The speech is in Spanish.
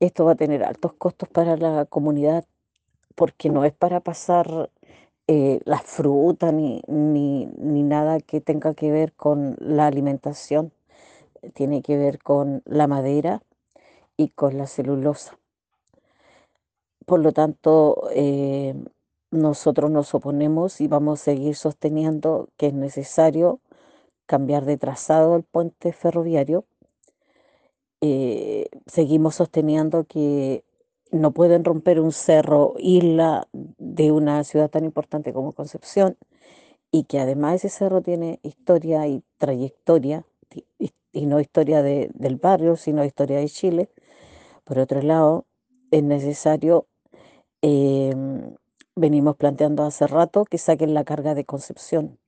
esto va a tener altos costos para la comunidad porque no es para pasar la fruta ni nada que tenga que ver con la alimentación. Tiene que ver con la madera y con la celulosa. Por lo tanto, nosotros nos oponemos y vamos a seguir sosteniendo que es necesario cambiar de trazado el puente ferroviario. Seguimos sosteniendo que no pueden romper un cerro, isla de una ciudad tan importante como Concepción, y que además ese cerro tiene historia y trayectoria, y no historia del barrio, sino historia de Chile. Por otro lado, es necesario, em, venimos planteando hace rato que saquen la carga de Concepción.